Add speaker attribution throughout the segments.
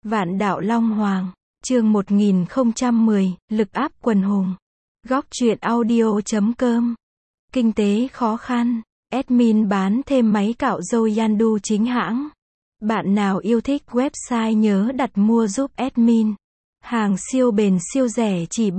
Speaker 1: Vạn đạo Long Hoàng, chương 1010, lực áp quần hùng. Góc truyện audio.com. Kinh tế khó khăn, admin bán thêm máy cạo râu Yandu chính hãng. Bạn nào yêu thích website nhớ đặt mua giúp admin. Hàng siêu bền siêu rẻ chỉ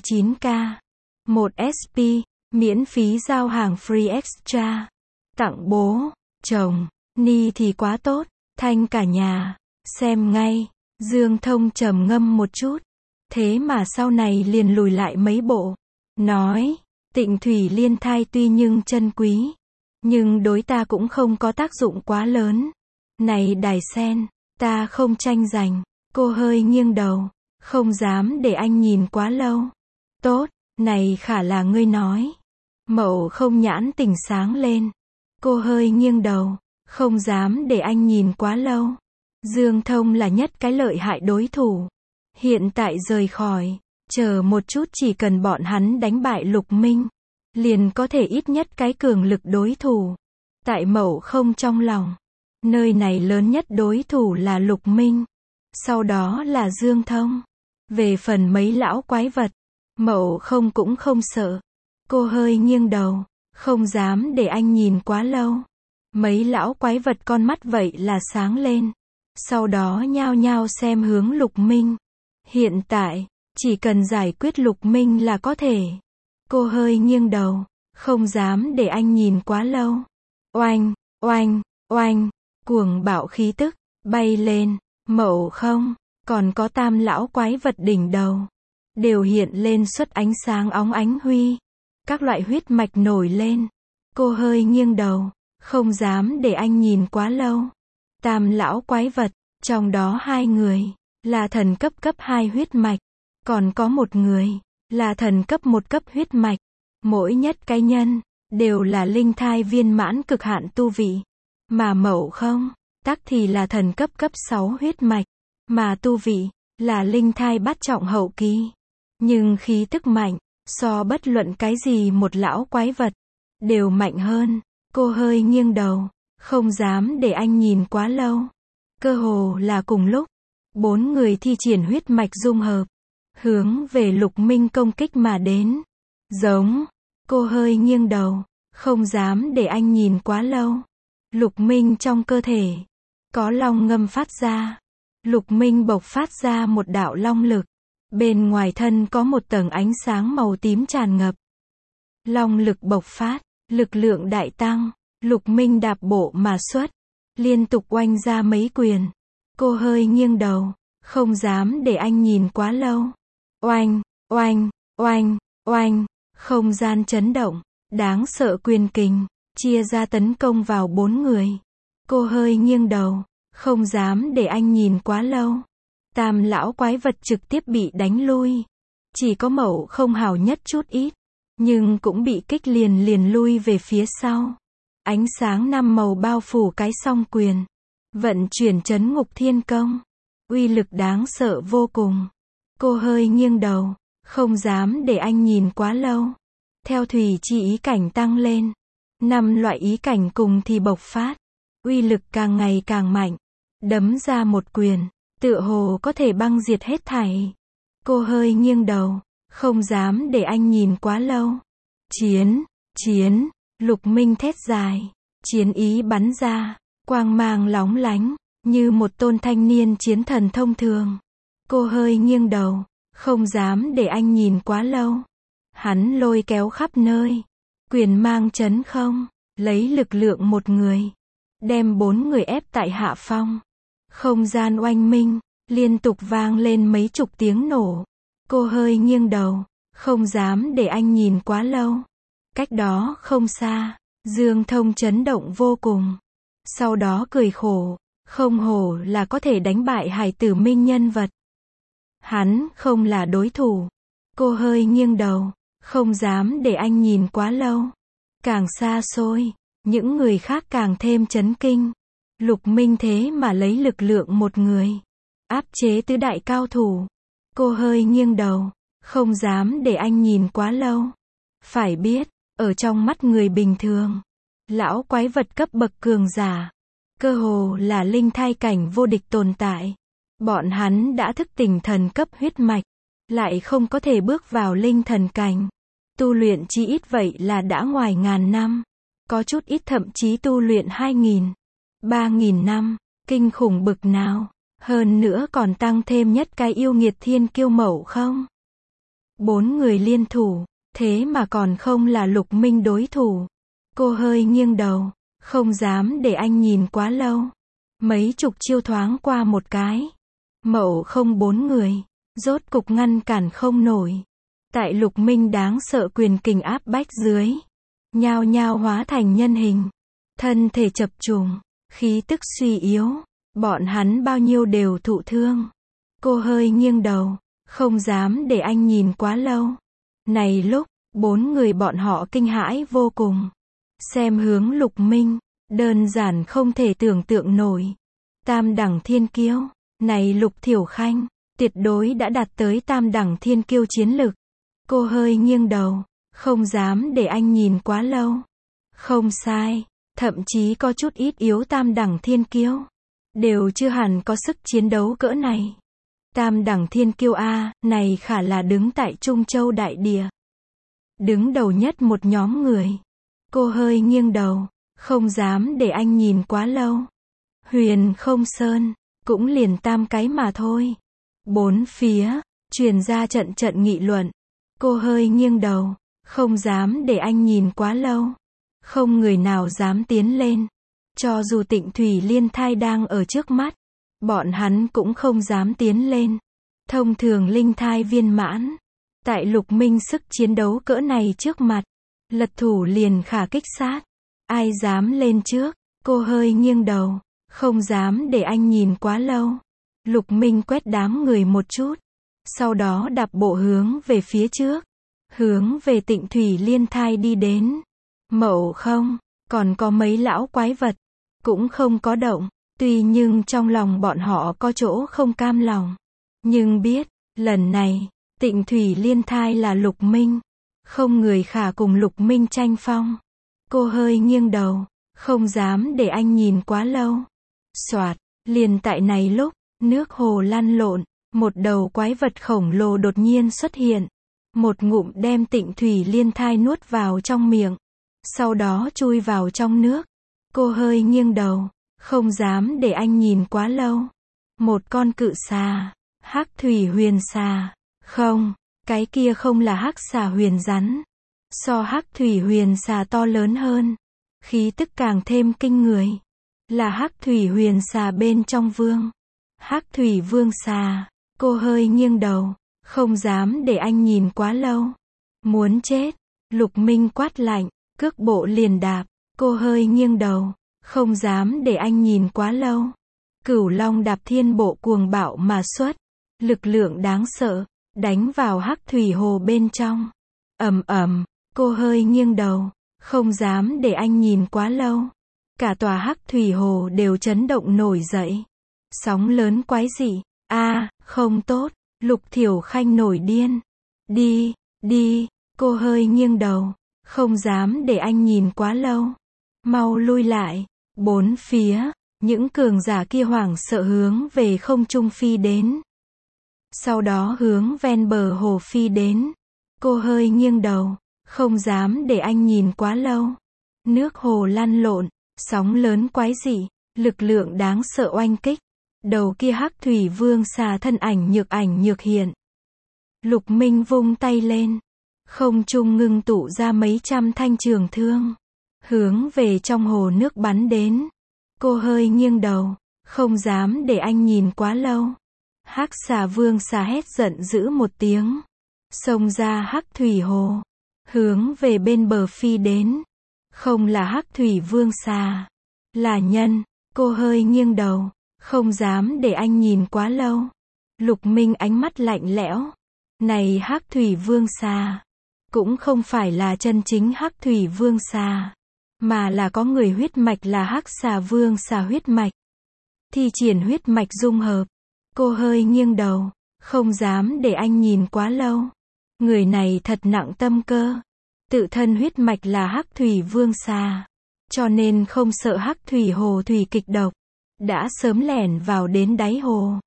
Speaker 1: 79k. 1 SP, miễn phí giao hàng free extra. Tặng bố, chồng, Ni thì quá tốt, thanh cả nhà. Xem ngay, Dương Thông trầm ngâm một chút. Thế mà sau này liền lùi lại mấy bộ. Nói, Tịnh Thủy Liên thai tuy nhưng chân quý, nhưng đối ta cũng không có tác dụng quá lớn. Này Đài Sen, ta không tranh giành. Cô hơi nghiêng đầu, không dám để anh nhìn quá lâu. Tốt, này Khả là ngươi nói. Mậu không nhãn tỉnh sáng lên. Cô hơi nghiêng đầu, không dám để anh nhìn quá lâu. Dương Thông là nhất cái lợi hại đối thủ. Hiện tại rời khỏi, chờ một chút chỉ cần bọn hắn đánh bại Lục Minh, liền có thể ít nhất cái cường lực đối thủ. Tại Mậu không trong lòng, nơi này lớn nhất đối thủ là Lục Minh, sau đó là Dương Thông. Về phần mấy lão quái vật, Mậu không cũng không sợ. Cô hơi nghiêng đầu, không dám để anh nhìn quá lâu. Mấy lão quái vật con mắt vậy là sáng lên. Sau đó nhao nhao xem hướng Lục Minh. Hiện tại, chỉ cần giải quyết Lục Minh là có thể. Cô hơi nghiêng đầu, không dám để anh nhìn quá lâu. Oanh, oanh, oanh, cuồng bạo khí tức, bay lên. Mậu không, còn có tam lão quái vật đỉnh đầu, đều hiện lên xuất ánh sáng óng ánh huy. Các loại huyết mạch nổi lên. Cô hơi nghiêng đầu, không dám để anh nhìn quá lâu. Tam lão quái vật, trong đó hai người là thần cấp 2 huyết mạch, còn có một người là thần cấp 1 huyết mạch. Mỗi nhất cái nhân đều là linh thai viên mãn cực hạn tu vị, mà Mậu không, tắc thì là thần cấp 6 huyết mạch, mà tu vị là linh thai bát trọng hậu kỳ. Nhưng khí tức mạnh, so bất luận cái gì một lão quái vật đều mạnh hơn. Cô hơi nghiêng đầu, không dám để anh nhìn quá lâu. Cơ hồ là cùng lúc, 4 người thi triển huyết mạch dung hợp, hướng về Lục Minh công kích mà đến. Giống, cô hơi nghiêng đầu, không dám để anh nhìn quá lâu. Lục Minh trong cơ thể có long ngâm phát ra. Lục Minh bộc phát ra một đạo long lực. Bên ngoài thân có một tầng ánh sáng màu tím tràn ngập. Long lực bộc phát, lực lượng đại tăng. Lục Minh đạp bộ mà xuất, liên tục oanh ra mấy quyền. Cô hơi nghiêng đầu, không dám để anh nhìn quá lâu. Oanh, oanh, oanh, oanh, không gian chấn động, đáng sợ quyền kình, chia ra tấn công vào 4 người. Cô hơi nghiêng đầu, không dám để anh nhìn quá lâu. Tam lão quái vật trực tiếp bị đánh lui. Chỉ có Mậu không hào nhất chút ít, nhưng cũng bị kích liền lui về phía sau. Ánh sáng 5 màu bao phủ cái song quyền, vận chuyển trấn ngục thiên công, uy lực đáng sợ vô cùng. Cô hơi nghiêng đầu, không dám để anh nhìn quá lâu. Theo thủy chi ý cảnh tăng lên, 5 loại ý cảnh cùng thì bộc phát, uy lực càng ngày càng mạnh. Đấm ra một quyền, tựa hồ có thể băng diệt hết thảy. Cô hơi nghiêng đầu, không dám để anh nhìn quá lâu. Chiến, chiến. Lục Minh thét dài, chiến ý bắn ra, quang mang lóng lánh, như một tôn thanh niên chiến thần thông thường. Cô hơi nghiêng đầu, không dám để anh nhìn quá lâu. Hắn lôi kéo khắp nơi, quyền mang chấn không, lấy lực lượng một người, đem 4 người ép tại hạ phong. Không gian oanh minh, liên tục vang lên mấy chục tiếng nổ. Cô hơi nghiêng đầu, không dám để anh nhìn quá lâu. Cách đó không xa, Dương Thông chấn động vô cùng. Sau đó cười khổ, không hổ là có thể đánh bại hải tử minh nhân vật. Hắn không là đối thủ. Cô hơi nghiêng đầu, không dám để anh nhìn quá lâu. Càng xa xôi, những người khác càng thêm chấn kinh. Lục Minh thế mà lấy lực lượng một người áp chế tứ đại cao thủ. Cô hơi nghiêng đầu, không dám để anh nhìn quá lâu. Phải biết, ở trong mắt người bình thường, lão quái vật cấp bậc cường giả, cơ hồ là linh thai cảnh vô địch tồn tại. Bọn hắn đã thức tỉnh thần cấp huyết mạch, lại không có thể bước vào linh thần cảnh. Tu luyện chí ít vậy là đã ngoài ngàn năm. Có chút ít thậm chí tu luyện 2.000, 3.000 năm, kinh khủng bực nào. Hơn nữa còn tăng thêm nhất cái yêu nghiệt thiên kiêu mẫu không. 4 người liên thủ, thế mà còn không là Lục Minh đối thủ. Cô hơi nghiêng đầu, không dám để anh nhìn quá lâu. Mấy chục chiêu thoáng qua một cái. Mậu không 4 người, rốt cục ngăn cản không nổi. Tại Lục Minh đáng sợ quyền kình áp bách dưới, nhao nhao hóa thành nhân hình. Thân thể chập trùng, khí tức suy yếu, bọn hắn bao nhiêu đều thụ thương. Cô hơi nghiêng đầu, không dám để anh nhìn quá lâu. Này lúc, 4 người bọn họ kinh hãi vô cùng. Xem hướng Lục Minh, đơn giản không thể tưởng tượng nổi. Tam đẳng thiên kiêu, này Lục Thiểu Khanh, tuyệt đối đã đạt tới tam đẳng thiên kiêu chiến lực. Cô hơi nghiêng đầu, không dám để anh nhìn quá lâu. Không sai, thậm chí có chút ít yếu tam đẳng thiên kiêu. Đều chưa hẳn có sức chiến đấu cỡ này. Tam đẳng thiên kiêu A, này khả là đứng tại Trung Châu Đại Địa. Đứng đầu nhất một nhóm người. Cô hơi nghiêng đầu, không dám để anh nhìn quá lâu. Huyền Không Sơn, cũng liền tam cái mà thôi. Bốn phía, truyền ra trận trận nghị luận. Cô hơi nghiêng đầu, không dám để anh nhìn quá lâu. Không người nào dám tiến lên. Cho dù Tịnh Thủy Liên Thai đang ở trước mắt, bọn hắn cũng không dám tiến lên. Thông thường linh thai viên mãn, tại Lục Minh sức chiến đấu cỡ này trước mặt, lật thủ liền khả kích sát. Ai dám lên trước? Cô hơi nghiêng đầu, không dám để anh nhìn quá lâu. Lục Minh quét đám người một chút, sau đó đạp bộ hướng về phía trước, hướng về Tịnh Thủy Liên Thai đi đến. Mậu không, còn có mấy lão quái vật, cũng không có động. Tuy nhưng trong lòng bọn họ có chỗ không cam lòng. Nhưng biết, lần này, Tịnh Thủy Liên Thai là Lục Minh. Không người khả cùng Lục Minh tranh phong. Cô hơi nghiêng đầu, không dám để anh nhìn quá lâu. Soạt, liền tại này lúc, nước hồ lăn lộn, một đầu quái vật khổng lồ đột nhiên xuất hiện. Một ngụm đem Tịnh Thủy Liên Thai nuốt vào trong miệng. Sau đó chui vào trong nước. Cô hơi nghiêng đầu, không dám để anh nhìn quá lâu. Một con cự xà, Hắc Thủy Huyền Xà. Không, cái kia không là Hắc Xà Huyền Rắn. So Hắc Thủy Huyền Xà to lớn hơn. Khí tức càng thêm kinh người. Là Hắc Thủy Huyền Xà bên trong vương. Hắc Thủy Vương Xà. Cô hơi nghiêng đầu, không dám để anh nhìn quá lâu. Muốn chết. Lục Minh quát lạnh, cước bộ liền đạp. Cô hơi nghiêng đầu, không dám để anh nhìn quá lâu. Cửu Long đạp thiên bộ cuồng bạo mà xuất. Lực lượng đáng sợ, đánh vào Hắc Thủy Hồ bên trong. Ầm ầm, cô hơi nghiêng đầu, không dám để anh nhìn quá lâu. Cả tòa Hắc Thủy Hồ đều chấn động nổi dậy. Sóng lớn quái dị. Không tốt. Lục Thiểu Khanh nổi điên. Đi, đi. Cô hơi nghiêng đầu, không dám để anh nhìn quá lâu. Mau lui lại. Bốn phía, những cường giả kia hoảng sợ hướng về không trung phi đến. Sau đó hướng ven bờ hồ phi đến. Cô hơi nghiêng đầu, không dám để anh nhìn quá lâu. Nước hồ lăn lộn, sóng lớn quái dị, lực lượng đáng sợ oanh kích. Đầu kia Hắc Thủy Vương Xà thân ảnh nhược hiện. Lục Minh vung tay lên, không trung ngưng tụ ra mấy trăm thanh trường thương, hướng về trong hồ nước bắn đến. Cô hơi nghiêng đầu, không dám để anh nhìn quá lâu. Hắc Xà Vương Xà hét giận dữ một tiếng, xông ra Hắc Thủy Hồ, hướng về bên bờ phi đến. Không là Hắc Thủy Vương Xà, là nhân. Cô hơi nghiêng đầu, không dám để anh nhìn quá lâu. Lục Minh ánh mắt lạnh lẽo. Này Hắc Thủy Vương Xà, cũng không phải là chân chính Hắc Thủy Vương Xà, mà là có người huyết mạch là Hắc Xà Vương Xà huyết mạch. Thi triển huyết mạch dung hợp. Cô hơi nghiêng đầu, không dám để anh nhìn quá lâu. Người này thật nặng tâm cơ. Tự thân huyết mạch là Hắc Thủy Vương Xà, cho nên không sợ Hắc Thủy Hồ thủy kịch độc. Đã sớm lẻn vào đến đáy hồ.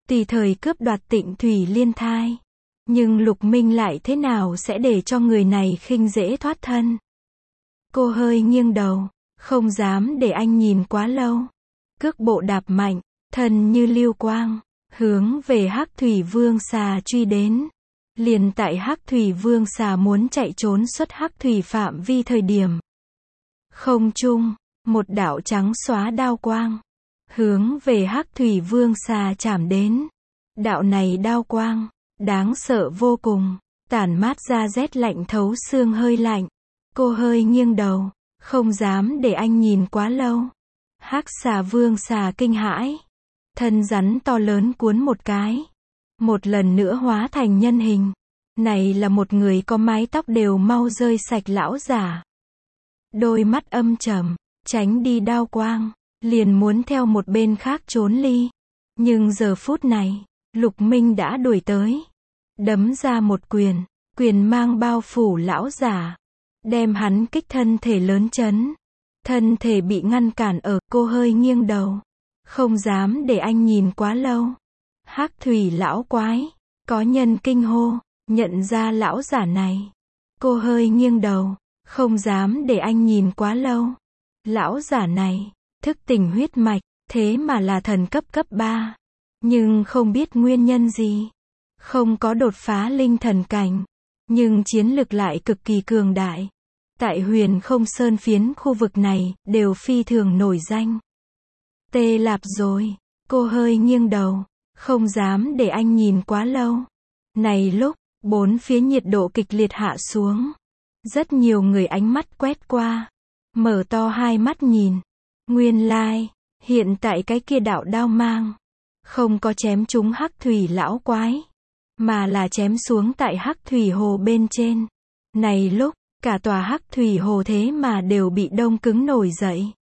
Speaker 1: tùy thời cướp đoạt Tịnh Thủy Liên thai. Nhưng Lục Minh lại thế nào sẽ để cho người này khinh dễ thoát thân. Cô hơi nghiêng đầu, không dám để anh nhìn quá lâu. Cước bộ đạp mạnh, thân như lưu quang, hướng về Hắc Thủy Vương xà truy đến. Liền tại Hắc Thủy Vương xà muốn chạy trốn xuất Hắc Thủy phạm vi thời điểm. Không trung, một đạo trắng xóa đao quang, hướng về Hắc Thủy Vương xà chạm đến. Đạo này đao quang, đáng sợ vô cùng, tản mát ra rét lạnh thấu xương hơi lạnh. Cô hơi nghiêng đầu, không dám để anh nhìn quá lâu. Hắc xà vương xà kinh hãi, thân rắn to lớn cuốn một cái, một lần nữa hóa thành nhân hình. Này là một người có mái tóc đều mau rơi sạch lão giả. Đôi mắt âm trầm, tránh đi đao quang, liền muốn theo một bên khác trốn ly. Nhưng giờ phút này, Lục Minh đã đuổi tới, đấm ra một quyền, quyền mang bao phủ lão giả, đem hắn kích thân thể lớn chấn. Thân thể bị ngăn cản ở, cô hơi nghiêng đầu, không dám để anh nhìn quá lâu. Hắc Thủy lão quái, có nhân kinh hô, nhận ra lão giả này. Cô hơi nghiêng đầu, không dám để anh nhìn quá lâu. Lão giả này, thức tỉnh huyết mạch, thế mà là thần cấp 3. Nhưng không biết nguyên nhân gì. Không có đột phá linh thần cảnh. Nhưng chiến lực lại cực kỳ cường đại. Tại Huyền Không Sơn phiến khu vực này, đều phi thường nổi danh. Tê Lạp rồi, cô hơi nghiêng đầu, không dám để anh nhìn quá lâu. Này lúc, bốn phía nhiệt độ kịch liệt hạ xuống. Rất nhiều người ánh mắt quét qua, mở to hai mắt nhìn. Nguyên lai, hiện tại cái kia đạo đao mang, không có chém trúng Hắc Thủy lão quái, mà là chém xuống tại Hắc Thủy hồ bên trên. Này lúc, cả tòa Hắc Thủy hồ thế mà đều bị đông cứng nổi dậy.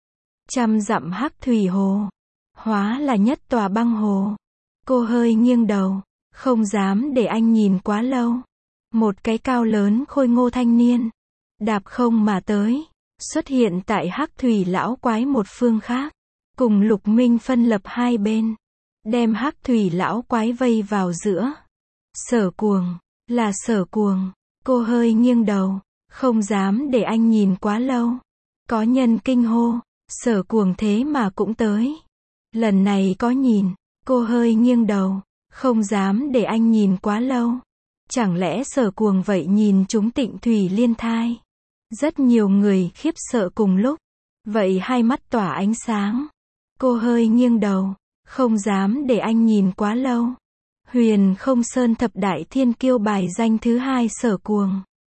Speaker 1: Trăm dặm Hắc Thủy hồ, hóa là nhất tòa băng hồ. Cô hơi nghiêng đầu, không dám để anh nhìn quá lâu. Một cái cao lớn khôi ngô thanh niên, đạp không mà tới, xuất hiện tại Hắc Thủy lão quái một phương khác, cùng Lục Minh phân lập hai bên, đem Hắc Thủy lão quái vây vào giữa. Sở Cuồng, là Sở Cuồng. Cô hơi nghiêng đầu, không dám để anh nhìn quá lâu. Có nhân kinh hô, Sở Cuồng thế mà cũng tới. Lần này có nhìn, cô hơi nghiêng đầu, không dám để anh nhìn quá lâu. Chẳng lẽ Sở Cuồng vậy nhìn chúng Tịnh Thủy Liên thai? Rất nhiều người khiếp sợ cùng lúc. Vậy hai mắt tỏa ánh sáng. Cô hơi nghiêng đầu, không dám để anh nhìn quá lâu. Huyền Không Sơn thập đại thiên kiêu bài danh thứ 2 Sở Cuồng.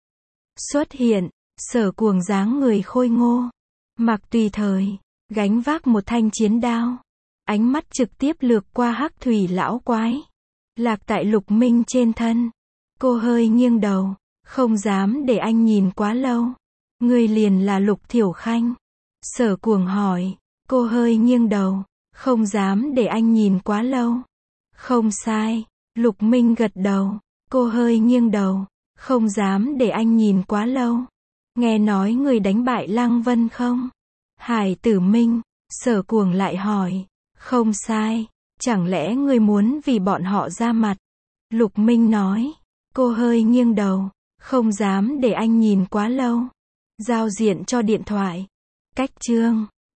Speaker 1: Xuất hiện, Sở Cuồng dáng người khôi ngô, mặc tùy thời, gánh vác một thanh chiến đao. Ánh mắt trực tiếp lược qua Hắc Thủy lão quái, lạc tại Lục Minh trên thân. Cô hơi nghiêng đầu, không dám để anh nhìn quá lâu. Người liền là Lục Thiểu Khanh. Sở Cuồng hỏi. Cô hơi nghiêng đầu, không dám để anh nhìn quá lâu. Không sai, Lục Minh gật đầu. Cô hơi nghiêng đầu, không dám để anh nhìn quá lâu. Nghe nói người đánh bại Lăng Vân không? Hải Tử Minh. Sở Cuồng lại hỏi. Không sai, chẳng lẽ người muốn vì bọn họ ra mặt? Lục Minh nói. Cô hơi nghiêng đầu, không dám để anh nhìn quá lâu. Giao diện cho điện thoại. Cách chương